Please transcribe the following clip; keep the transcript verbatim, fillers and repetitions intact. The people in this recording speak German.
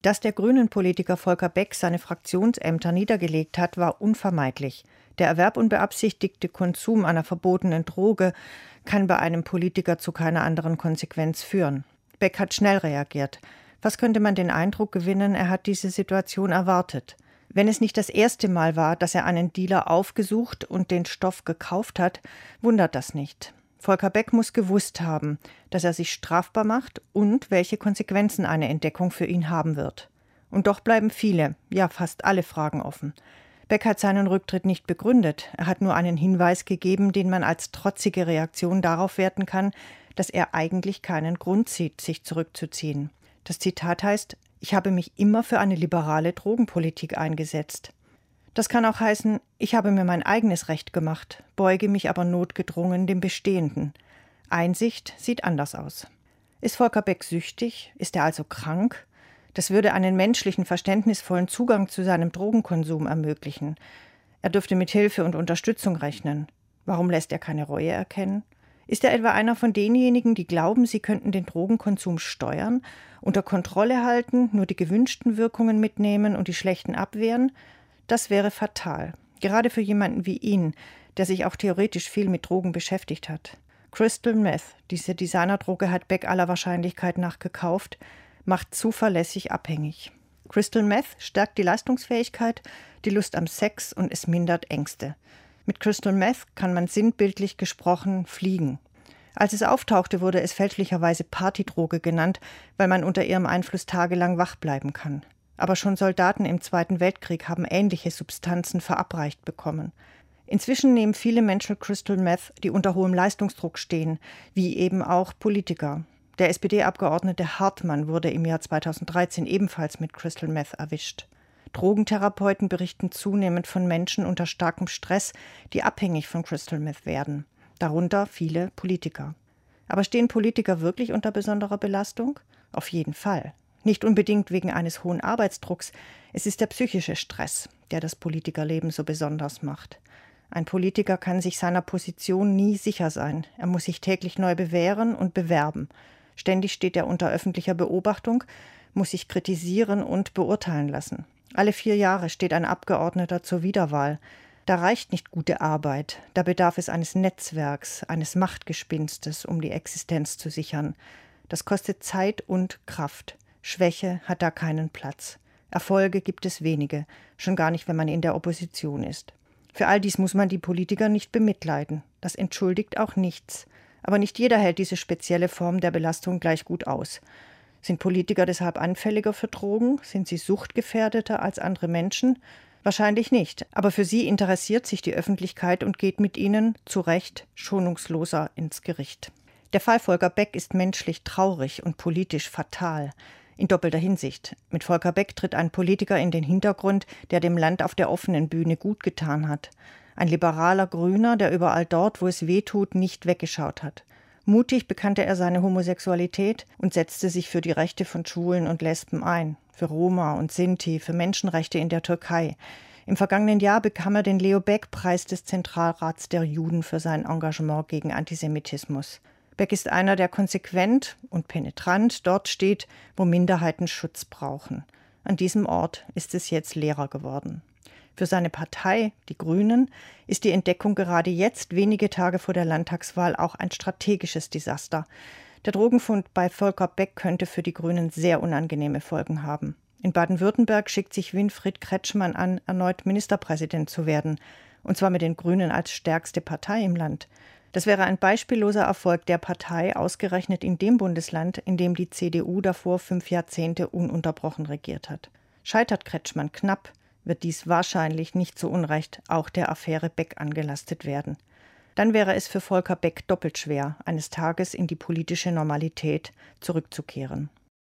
Dass der Grünen-Politiker Volker Beck seine Fraktionsämter niedergelegt hat, war unvermeidlich. Der Erwerb und beabsichtigte Konsum einer verbotenen Droge kann bei einem Politiker zu keiner anderen Konsequenz führen. Beck hat schnell reagiert. Fast könnte man den Eindruck gewinnen, er hat diese Situation erwartet. Wenn es nicht das erste Mal war, dass er einen Dealer aufgesucht und den Stoff gekauft hat, wundert das nicht. Volker Beck muss gewusst haben, dass er sich strafbar macht und welche Konsequenzen eine Entdeckung für ihn haben wird. Und doch bleiben viele, ja fast alle Fragen offen. Beck hat seinen Rücktritt nicht begründet. Er hat nur einen Hinweis gegeben, den man als trotzige Reaktion darauf werten kann, dass er eigentlich keinen Grund sieht, sich zurückzuziehen. Das Zitat heißt: Ich habe mich immer für eine liberale Drogenpolitik eingesetzt. Das kann auch heißen, ich habe mir mein eigenes Recht gemacht, beuge mich aber notgedrungen dem Bestehenden. Einsicht sieht anders aus. Ist Volker Beck süchtig? Ist er also krank? Das würde einen menschlichen, verständnisvollen Zugang zu seinem Drogenkonsum ermöglichen. Er dürfte mit Hilfe und Unterstützung rechnen. Warum lässt er keine Reue erkennen? Ist er etwa einer von denjenigen, die glauben, sie könnten den Drogenkonsum steuern, unter Kontrolle halten, nur die gewünschten Wirkungen mitnehmen und die schlechten abwehren? Das wäre fatal, gerade für jemanden wie ihn, der sich auch theoretisch viel mit Drogen beschäftigt hat. Crystal Meth, diese Designerdroge hat Beck aller Wahrscheinlichkeit nach gekauft, macht zuverlässig abhängig. Crystal Meth stärkt die Leistungsfähigkeit, die Lust am Sex und es mindert Ängste. Mit Crystal Meth kann man sinnbildlich gesprochen fliegen. Als es auftauchte, wurde es fälschlicherweise Partydroge genannt, weil man unter ihrem Einfluss tagelang wach bleiben kann. Aber schon Soldaten im Zweiten Weltkrieg haben ähnliche Substanzen verabreicht bekommen. Inzwischen nehmen viele Menschen Crystal Meth, die unter hohem Leistungsdruck stehen, wie eben auch Politiker. Der S P D-Abgeordnete Hartmann wurde im Jahr zweitausenddreizehn ebenfalls mit Crystal Meth erwischt. Drogentherapeuten berichten zunehmend von Menschen unter starkem Stress, die abhängig von Crystal Meth werden. Darunter viele Politiker. Aber stehen Politiker wirklich unter besonderer Belastung? Auf jeden Fall. Nicht unbedingt wegen eines hohen Arbeitsdrucks. Es ist der psychische Stress, der das Politikerleben so besonders macht. Ein Politiker kann sich seiner Position nie sicher sein. Er muss sich täglich neu bewähren und bewerben. Ständig steht er unter öffentlicher Beobachtung, muss sich kritisieren und beurteilen lassen. Alle vier Jahre steht ein Abgeordneter zur Wiederwahl. Da reicht nicht gute Arbeit. Da bedarf es eines Netzwerks, eines Machtgespinstes, um die Existenz zu sichern. Das kostet Zeit und Kraft. Schwäche hat da keinen Platz. Erfolge gibt es wenige, schon gar nicht, wenn man in der Opposition ist. Für all dies muss man die Politiker nicht bemitleiden. Das entschuldigt auch nichts. Aber nicht jeder hält diese spezielle Form der Belastung gleich gut aus. Sind Politiker deshalb anfälliger für Drogen? Sind sie suchtgefährdeter als andere Menschen? Wahrscheinlich nicht. Aber für sie interessiert sich die Öffentlichkeit und geht mit ihnen, zu Recht, schonungsloser ins Gericht. Der Fall Volker Beck ist menschlich traurig und politisch fatal. In doppelter Hinsicht. Mit Volker Beck tritt ein Politiker in den Hintergrund, der dem Land auf der offenen Bühne gut getan hat. Ein liberaler Grüner, der überall dort, wo es weh tut, nicht weggeschaut hat. Mutig bekannte er seine Homosexualität und setzte sich für die Rechte von Schwulen und Lesben ein, für Roma und Sinti, für Menschenrechte in der Türkei. Im vergangenen Jahr bekam er den Leo-Beck-Preis des Zentralrats der Juden für sein Engagement gegen Antisemitismus. Beck ist einer, der konsequent und penetrant dort steht, wo Minderheiten Schutz brauchen. An diesem Ort ist es jetzt leerer geworden. Für seine Partei, die Grünen, ist die Entdeckung gerade jetzt, wenige Tage vor der Landtagswahl, auch ein strategisches Desaster. Der Drogenfund bei Volker Beck könnte für die Grünen sehr unangenehme Folgen haben. In Baden-Württemberg schickt sich Winfried Kretschmann an, erneut Ministerpräsident zu werden, und zwar mit den Grünen als stärkste Partei im Land. Das wäre ein beispielloser Erfolg der Partei, ausgerechnet in dem Bundesland, in dem die C D U davor fünf Jahrzehnte ununterbrochen regiert hat. Scheitert Kretschmann knapp, wird dies wahrscheinlich nicht zu Unrecht auch der Affäre Beck angelastet werden. Dann wäre es für Volker Beck doppelt schwer, eines Tages in die politische Normalität zurückzukehren.